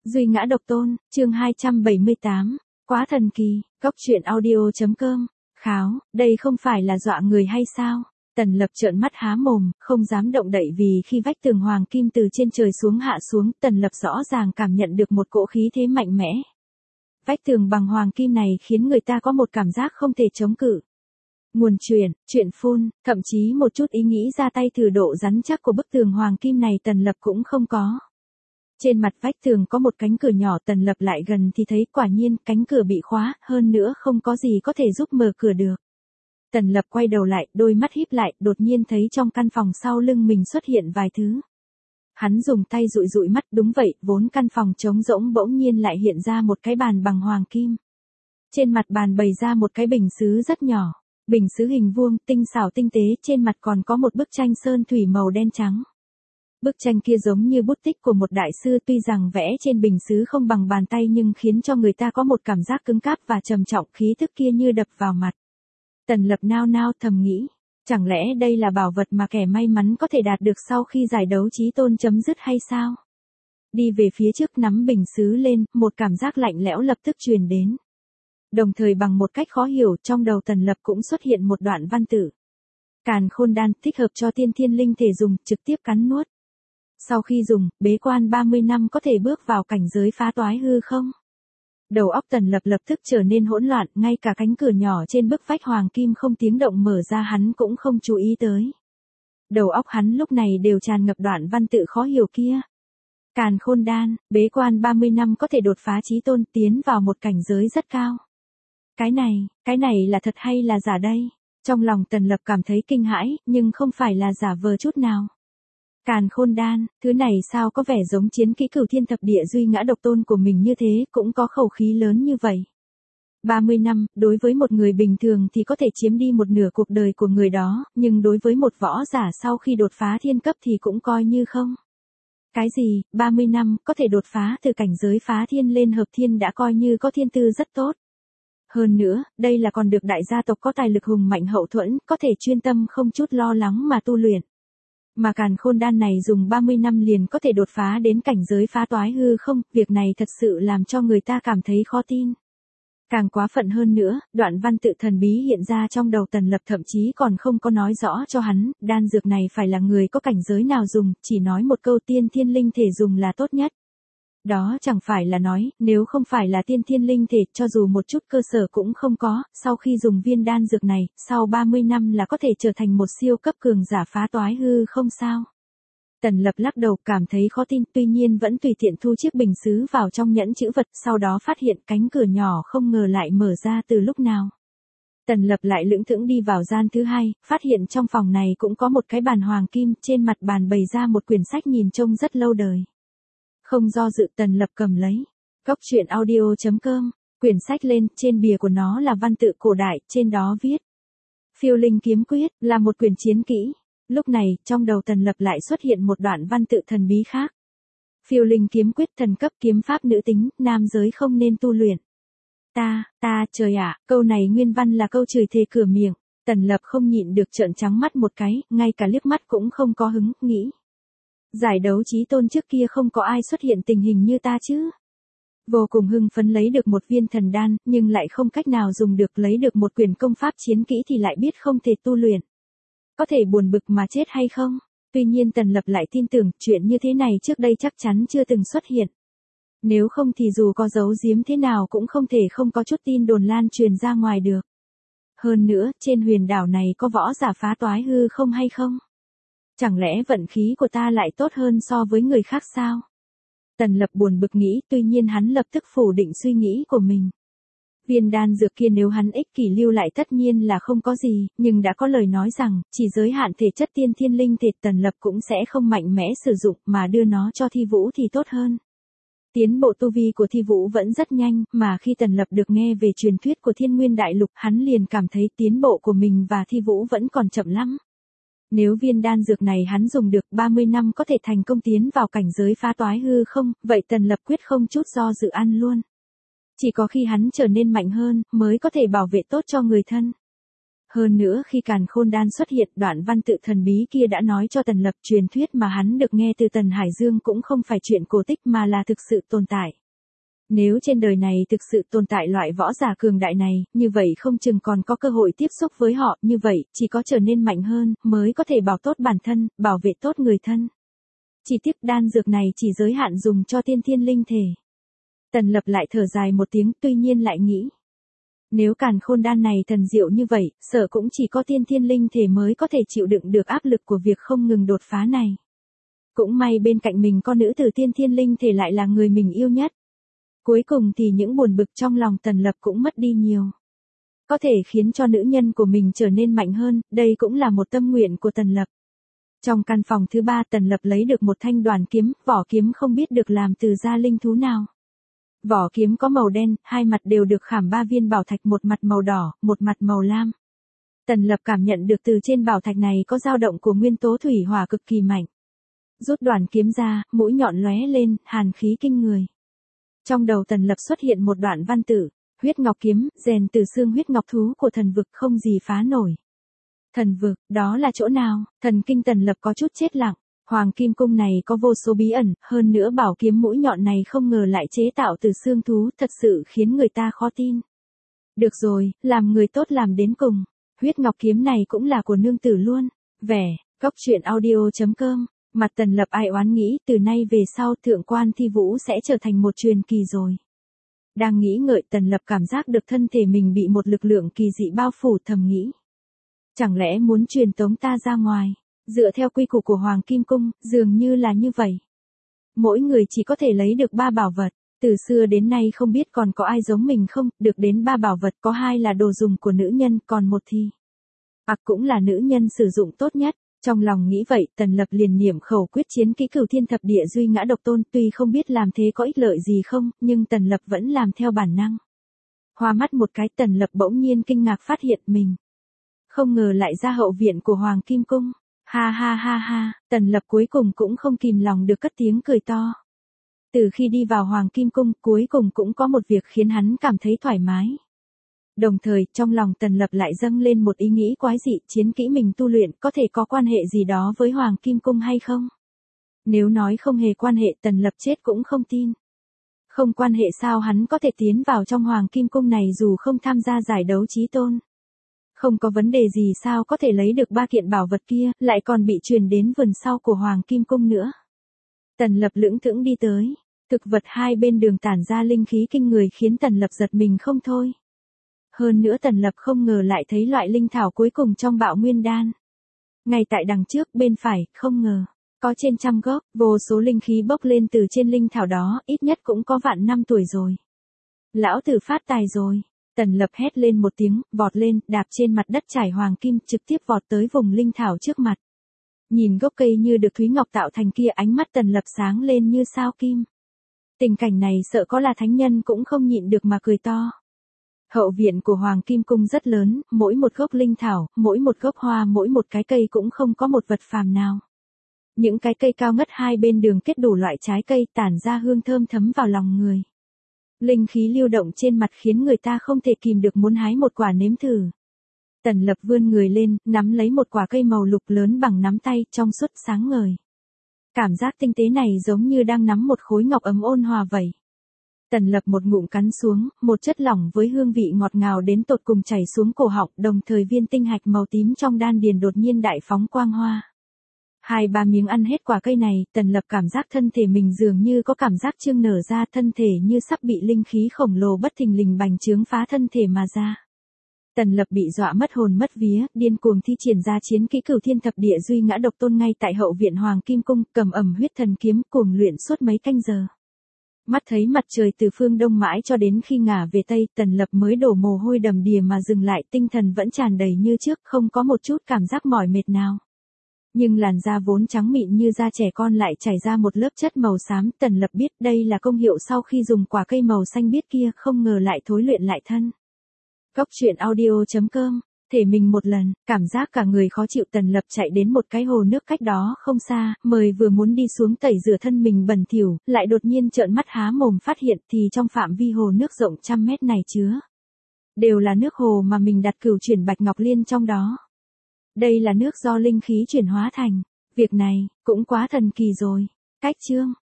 Duy ngã độc tôn, chương 278, quá thần kỳ, góc truyện audio.com, kháo, đây không phải là dọa người hay sao? Tần Lập trợn mắt há mồm, không dám động đậy vì khi vách tường hoàng kim từ trên trời xuống hạ xuống, Tần Lập rõ ràng cảm nhận được một cỗ khí thế mạnh mẽ. Vách tường bằng hoàng kim này khiến người ta có một cảm giác không thể chống cự. Nguồn chuyện phun, thậm chí một chút ý nghĩ ra tay thử độ rắn chắc của bức tường hoàng kim này Tần Lập cũng không có. Trên mặt vách tường có một cánh cửa nhỏ, Tần Lập lại gần thì thấy quả nhiên cánh cửa bị khóa, hơn nữa không có gì có thể giúp mở cửa được. Tần Lập quay đầu lại, đôi mắt híp lại, đột nhiên thấy trong căn phòng sau lưng mình xuất hiện vài thứ. Hắn dùng tay dụi mắt, đúng vậy, vốn căn phòng trống rỗng bỗng nhiên lại hiện ra một cái bàn bằng hoàng kim. Trên mặt bàn bày ra một cái bình sứ rất nhỏ, bình sứ hình vuông, tinh xảo tinh tế, trên mặt còn có một bức tranh sơn thủy màu đen trắng. Bức tranh kia giống như bút tích của một đại sư, tuy rằng vẽ trên bình sứ không bằng bàn tay nhưng khiến cho người ta có một cảm giác cứng cáp và trầm trọng, khí tức kia như đập vào mặt. Tần Lập nao nao thầm nghĩ, chẳng lẽ đây là bảo vật mà kẻ may mắn có thể đạt được sau khi giải đấu chí tôn chấm dứt hay sao? Đi về phía trước nắm bình sứ lên, một cảm giác lạnh lẽo lập tức truyền đến. Đồng thời bằng một cách khó hiểu, trong đầu Tần Lập cũng xuất hiện một đoạn văn tự. Càn khôn đan, thích hợp cho tiên thiên linh thể dùng, trực tiếp cắn nuốt. Sau khi dùng, bế quan 30 năm có thể bước vào cảnh giới phá toái hư không? Đầu óc Tần Lập lập tức trở nên hỗn loạn, ngay cả cánh cửa nhỏ trên bức vách hoàng kim không tiếng động mở ra hắn cũng không chú ý tới. Đầu óc hắn lúc này đều tràn ngập đoạn văn tự khó hiểu kia. Càn khôn đan, bế quan 30 năm có thể đột phá chí tôn, tiến vào một cảnh giới rất cao. Cái này là thật hay là giả đây? Trong lòng Tần Lập cảm thấy kinh hãi, nhưng không phải là giả vờ chút nào. Càn khôn đan, thứ này sao có vẻ giống chiến kỹ Cửu Thiên Thập Địa Duy ngã độc tôn của mình như thế, cũng có khẩu khí lớn như vậy. 30 năm, đối với một người bình thường thì có thể chiếm đi một nửa cuộc đời của người đó, nhưng đối với một võ giả sau khi đột phá thiên cấp thì cũng coi như không. Cái gì, 30 năm, có thể đột phá từ cảnh giới phá thiên lên hợp thiên đã coi như có thiên tư rất tốt. Hơn nữa, đây là còn được đại gia tộc có tài lực hùng mạnh hậu thuẫn, có thể chuyên tâm không chút lo lắng mà tu luyện. Mà càn khôn đan này dùng 30 năm liền có thể đột phá đến cảnh giới phá toái hư không, việc này thật sự làm cho người ta cảm thấy khó tin. Càng quá phận hơn nữa, đoạn văn tự thần bí hiện ra trong đầu Tần Lập thậm chí còn không có nói rõ cho hắn, đan dược này phải là người có cảnh giới nào dùng, chỉ nói một câu tiên thiên linh thể dùng là tốt nhất. Đó chẳng phải là nói, nếu không phải là tiên thiên linh thể, cho dù một chút cơ sở cũng không có, sau khi dùng viên đan dược này, sau 30 năm là có thể trở thành một siêu cấp cường giả phá toái hư không sao? Tần Lập lắc đầu cảm thấy khó tin, tuy nhiên vẫn tùy tiện thu chiếc bình sứ vào trong nhẫn chữ vật, sau đó phát hiện cánh cửa nhỏ không ngờ lại mở ra từ lúc nào. Tần Lập lại lững thững đi vào gian thứ hai, phát hiện trong phòng này cũng có một cái bàn hoàng kim, trên mặt bàn bày ra một quyển sách nhìn trông rất lâu đời. Không do dự Tần Lập cầm lấy. Góc truyện audio.com, quyển sách lên, trên bìa của nó là văn tự cổ đại, trên đó viết. Phiêu linh kiếm quyết, là một quyển chiến kỹ. Lúc này, trong đầu Tần Lập lại xuất hiện một đoạn văn tự thần bí khác. Phiêu linh kiếm quyết, thần cấp kiếm pháp nữ tính, nam giới không nên tu luyện. Trời ạ, câu này nguyên văn là câu chửi thề cửa miệng. Tần Lập không nhịn được trợn trắng mắt một cái, ngay cả liếc mắt cũng không có hứng, nghĩ. Giải đấu chí tôn trước kia không có ai xuất hiện tình hình như ta chứ. Vô cùng hưng phấn lấy được một viên thần đan, nhưng lại không cách nào dùng được, lấy được một quyển công pháp chiến kỹ thì lại biết không thể tu luyện. Có thể buồn bực mà chết hay không? Tuy nhiên Tần Lập lại tin tưởng, chuyện như thế này trước đây chắc chắn chưa từng xuất hiện. Nếu không thì dù có giấu giếm thế nào cũng không thể không có chút tin đồn lan truyền ra ngoài được. Hơn nữa, trên huyền đảo này có võ giả phá toái hư không hay không? Chẳng lẽ vận khí của ta lại tốt hơn so với người khác sao? Tần Lập buồn bực nghĩ, tuy nhiên hắn lập tức phủ định suy nghĩ của mình. Viên đan dược kia nếu hắn ích kỷ lưu lại tất nhiên là không có gì, nhưng đã có lời nói rằng, chỉ giới hạn thể chất tiên thiên linh thể, Tần Lập cũng sẽ không mạnh mẽ sử dụng mà đưa nó cho Thi Vũ thì tốt hơn. Tiến bộ tu vi của Thi Vũ vẫn rất nhanh, mà khi Tần Lập được nghe về truyền thuyết của Thiên Nguyên Đại Lục, hắn liền cảm thấy tiến bộ của mình và Thi Vũ vẫn còn chậm lắm. Nếu viên đan dược này hắn dùng được 30 năm có thể thành công tiến vào cảnh giới phá toái hư không, vậy Tần Lập quyết không chút do dự ăn luôn. Chỉ có khi hắn trở nên mạnh hơn, mới có thể bảo vệ tốt cho người thân. Hơn nữa khi Càn Khôn Đan xuất hiện, đoạn văn tự thần bí kia đã nói cho Tần Lập truyền thuyết mà hắn được nghe từ Tần Hải Dương cũng không phải chuyện cổ tích mà là thực sự tồn tại. Nếu trên đời này thực sự tồn tại loại võ giả cường đại này, như vậy không chừng còn có cơ hội tiếp xúc với họ, như vậy, chỉ có trở nên mạnh hơn, mới có thể bảo tốt bản thân, bảo vệ tốt người thân. Chỉ tiếc đan dược này chỉ giới hạn dùng cho tiên thiên linh thể. Tần Lập lại thở dài một tiếng, tuy nhiên lại nghĩ. Nếu Càn Khôn Đan này thần diệu như vậy, sợ cũng chỉ có tiên thiên linh thể mới có thể chịu đựng được áp lực của việc không ngừng đột phá này. Cũng may bên cạnh mình có nữ tử tiên thiên linh thể lại là người mình yêu nhất. Cuối cùng thì những buồn bực trong lòng Tần Lập cũng mất đi nhiều. Có thể khiến cho nữ nhân của mình trở nên mạnh hơn, đây cũng là một tâm nguyện của Tần Lập. Trong căn phòng thứ 3 Tần Lập lấy được một thanh đoàn kiếm, vỏ kiếm không biết được làm từ da linh thú nào. Vỏ kiếm có màu đen, hai mặt đều được khảm 3 viên bảo thạch, một mặt màu đỏ, một mặt màu lam. Tần Lập cảm nhận được từ trên bảo thạch này có dao động của nguyên tố thủy hỏa cực kỳ mạnh. Rút đoàn kiếm ra, mũi nhọn lóe lên, hàn khí kinh người. Trong đầu Tần Lập xuất hiện một đoạn văn tự, huyết ngọc kiếm, rèn từ xương huyết ngọc thú của thần vực không gì phá nổi. Thần vực, đó là chỗ nào? Thần kinh Tần Lập có chút chết lặng. Hoàng Kim Cung này có vô số bí ẩn, hơn nữa bảo kiếm mũi nhọn này không ngờ lại chế tạo từ xương thú, thật sự khiến người ta khó tin. Được rồi, làm người tốt làm đến cùng. Huyết ngọc kiếm này cũng là của nương tử luôn. Vẻ, góc truyện audio.com. Mặt Tần Lập ai oán nghĩ, từ nay về sau Thượng Quan Thi Vũ sẽ trở thành một truyền kỳ rồi. Đang nghĩ ngợi, Tần Lập cảm giác được thân thể mình bị một lực lượng kỳ dị bao phủ, thầm nghĩ. Chẳng lẽ muốn truyền tống ta ra ngoài? Dựa theo quy củ của Hoàng Kim Cung, dường như là như vậy. Mỗi người chỉ có thể lấy được 3 bảo vật. Từ xưa đến nay không biết còn có ai giống mình không, được đến 3 bảo vật, có 2 là đồ dùng của nữ nhân, còn một thì cũng là nữ nhân sử dụng tốt nhất. Trong lòng nghĩ vậy, Tần Lập liền niệm khẩu quyết chiến kỹ Cửu Thiên Thập Địa Duy Ngã Độc Tôn, tuy không biết làm thế có ích lợi gì không, nhưng Tần Lập vẫn làm theo bản năng. Hoa mắt một cái, Tần Lập bỗng nhiên kinh ngạc phát hiện mình không ngờ lại ra hậu viện của Hoàng Kim Cung. Ha ha ha ha, Tần Lập cuối cùng cũng không kìm lòng được cất tiếng cười to. Từ khi đi vào Hoàng Kim Cung, cuối cùng cũng có một việc khiến hắn cảm thấy thoải mái. Đồng thời, trong lòng Tần Lập lại dâng lên một ý nghĩ quái dị, chiến kỹ mình tu luyện có thể có quan hệ gì đó với Hoàng Kim Cung hay không? Nếu nói không hề quan hệ, Tần Lập chết cũng không tin. Không quan hệ sao hắn có thể tiến vào trong Hoàng Kim Cung này dù không tham gia giải đấu chí tôn? Không có vấn đề gì sao có thể lấy được 3 kiện bảo vật kia, lại còn bị truyền đến vườn sau của Hoàng Kim Cung nữa. Tần Lập lững thững đi tới, thực vật hai bên đường tản ra linh khí kinh người khiến Tần Lập giật mình không thôi. Hơn nữa Tần Lập không ngờ lại thấy loại linh thảo cuối cùng trong Bạo Nguyên Đan. Ngay tại đằng trước bên phải, không ngờ, có trên 100 gốc, vô số linh khí bốc lên từ trên linh thảo đó, ít nhất cũng có vạn năm tuổi rồi. Lão tử phát tài rồi. Tần Lập hét lên một tiếng, vọt lên, đạp trên mặt đất trải hoàng kim, trực tiếp vọt tới vùng linh thảo trước mặt. Nhìn gốc cây như được Thúy Ngọc tạo thành kia, ánh mắt Tần Lập sáng lên như sao kim. Tình cảnh này sợ có là thánh nhân cũng không nhịn được mà cười to. Hậu viện của Hoàng Kim Cung rất lớn, mỗi một gốc linh thảo, mỗi một gốc hoa, mỗi một cái cây cũng không có một vật phàm nào. Những cái cây cao ngất hai bên đường kết đủ loại trái cây tản ra hương thơm thấm vào lòng người. Linh khí lưu động trên mặt khiến người ta không thể kìm được muốn hái một quả nếm thử. Tần Lập vươn người lên, nắm lấy một quả cây màu lục lớn bằng nắm tay, trong suốt sáng ngời. Cảm giác tinh tế này giống như đang nắm một khối ngọc ấm ôn hòa vậy. Tần Lập một ngụm cắn xuống, một chất lỏng với hương vị ngọt ngào đến tột cùng chảy xuống cổ họng, đồng thời viên tinh hạch màu tím trong đan điền đột nhiên đại phóng quang hoa. 2-3 miếng ăn hết quả cây này, Tần Lập cảm giác thân thể mình dường như có cảm giác chương nở ra, thân thể như sắp bị linh khí khổng lồ bất thình lình bành trướng phá thân thể mà ra. Tần Lập bị dọa mất hồn mất vía, điên cuồng thi triển ra chiến kỹ Cửu Thiên Thập Địa Duy Ngã Độc Tôn ngay tại hậu viện Hoàng Kim Cung, cầm ẩm huyết thần kiếm cuồng luyện suốt mấy canh giờ. Mắt thấy mặt trời từ phương đông mãi cho đến khi ngả về tây, Tần Lập mới đổ mồ hôi đầm đìa mà dừng lại, tinh thần vẫn tràn đầy như trước, không có một chút cảm giác mỏi mệt nào. Nhưng làn da vốn trắng mịn như da trẻ con lại chảy ra một lớp chất màu xám, Tần Lập biết đây là công hiệu sau khi dùng quả cây màu xanh biếc kia, không ngờ lại thối luyện lại thân. Góc truyện audio.com, thể mình một lần, cảm giác cả người khó chịu. Tần Lập chạy đến một cái hồ nước cách đó không xa, mời vừa muốn đi xuống tẩy rửa thân mình bẩn thỉu, lại đột nhiên trợn mắt há mồm phát hiện thì trong phạm vi hồ nước rộng 100 mét này chứa đều là nước hồ mà mình đặt cửu chuyển bạch ngọc liên trong đó. Đây là nước do linh khí chuyển hóa thành, việc này cũng quá thần kỳ rồi. Cách chương